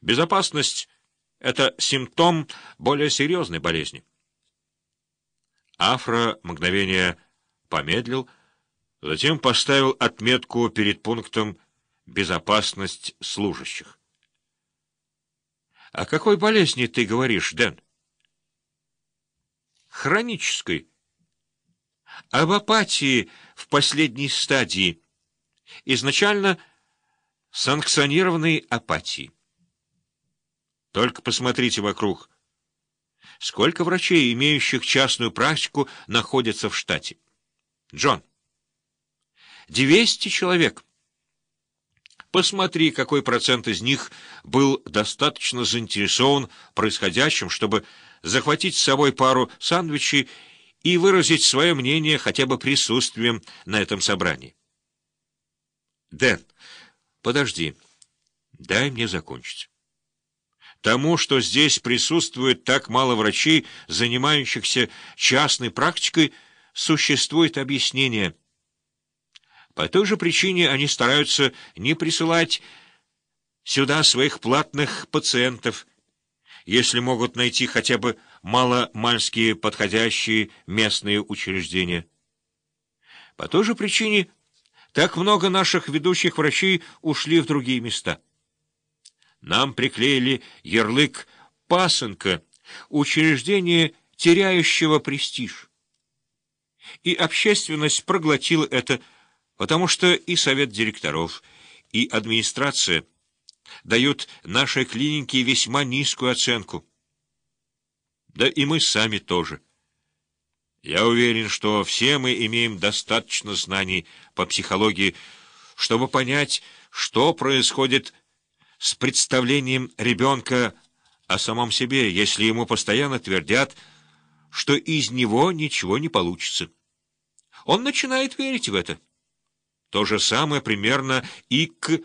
Безопасность — это симптом более серьезной болезни. Афра мгновение помедлил, затем поставил отметку перед пунктом «Безопасность служащих». — О какой болезни ты говоришь, Дэн? — Хронической. Об апатии в последней стадии, изначально санкционированной апатии. Только посмотрите вокруг. Сколько врачей, имеющих частную практику, находятся в штате? Джон. 200 человек. Посмотри, какой процент из них был достаточно заинтересован происходящим, чтобы захватить с собой пару сэндвичей и выразить свое мнение хотя бы присутствием на этом собрании. Дэн, подожди, дай мне закончить. Тому, что здесь присутствует так мало врачей, занимающихся частной практикой, существует объяснение. По той же причине они стараются не присылать сюда своих платных пациентов, если могут найти хотя бы маломальски подходящие местные учреждения. По той же причине так много наших ведущих врачей ушли в другие места. Нам приклеили ярлык пасынка, учреждение, теряющего престиж. И общественность проглотила это, потому что и совет директоров, и администрация дают нашей клинике весьма низкую оценку. Да и мы сами тоже. Я уверен, что все мы имеем достаточно знаний по психологии, чтобы понять, что происходит с представлением ребенка о самом себе, если ему постоянно твердят, что из него ничего не получится. Он начинает верить в это. То же самое примерно и к...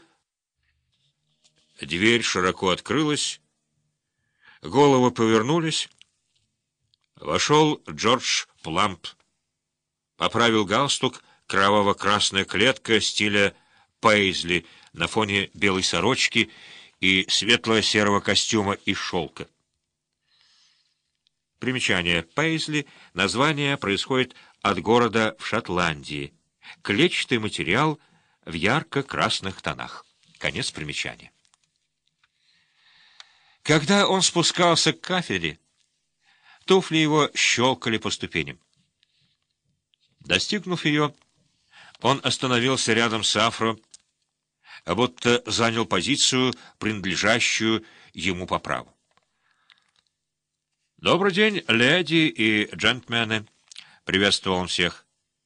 Дверь широко открылась, головы повернулись. Вошел Джордж Пламп. Поправил галстук, кроваво-красная клетка стиля пейзли на фоне белой сорочки и светло-серого костюма из шелка. Примечание. Пейзли — название происходит от города в Шотландии. Клетчатый материал в ярко-красных тонах. Конец примечания. Когда он спускался к кафедре, туфли его щелкали по ступеням. Достигнув ее, он остановился рядом с Афро, будто занял позицию, принадлежащую ему по праву. «Добрый день, леди и джентльмены!» — приветствовал он всех.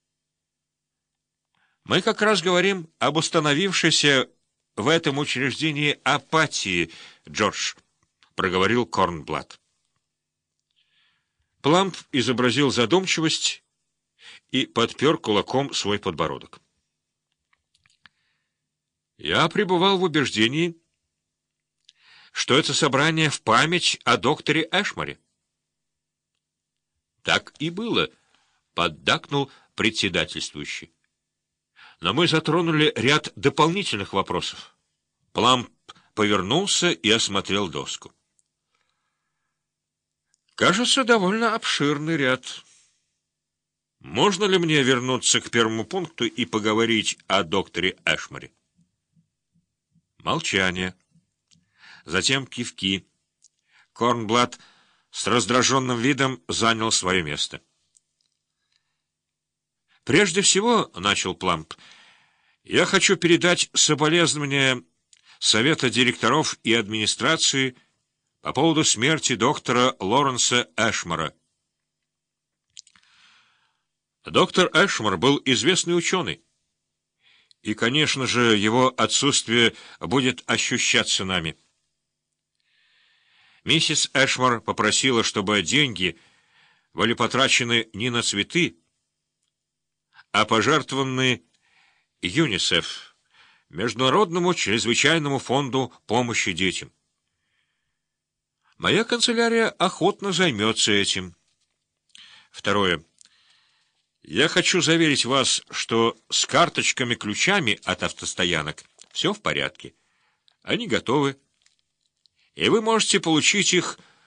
«Мы как раз говорим об установившейся в этом учреждении апатии, Джордж», — проговорил Корнблат. Пламп изобразил задумчивость и подпер кулаком свой подбородок. «Я пребывал в убеждении, что это собрание в память о докторе Эшморе». «Так и было», — поддакнул председательствующий. «Но мы затронули ряд дополнительных вопросов». Пламп повернулся и осмотрел доску. «Кажется, довольно обширный ряд. Можно ли мне вернуться к первому пункту и поговорить о докторе Эшморе?» Молчание. Затем кивки. Корнблат с раздраженным видом занял свое место. «Прежде всего, — начал Пламп, — я хочу передать соболезнования Совета директоров и администрации по поводу смерти доктора Лоренса Эшмора. Доктор Эшмор был известный ученый, и, конечно же, его отсутствие будет ощущаться нами. Миссис Эшмор попросила, чтобы деньги были потрачены не на цветы, а пожертвованы ЮНИСЕФ, Международному чрезвычайному фонду помощи детям. Моя канцелярия охотно займется этим. Второе. Я хочу заверить вас, что с карточками-ключами от автостоянок все в порядке. Они готовы. и вы можете получить их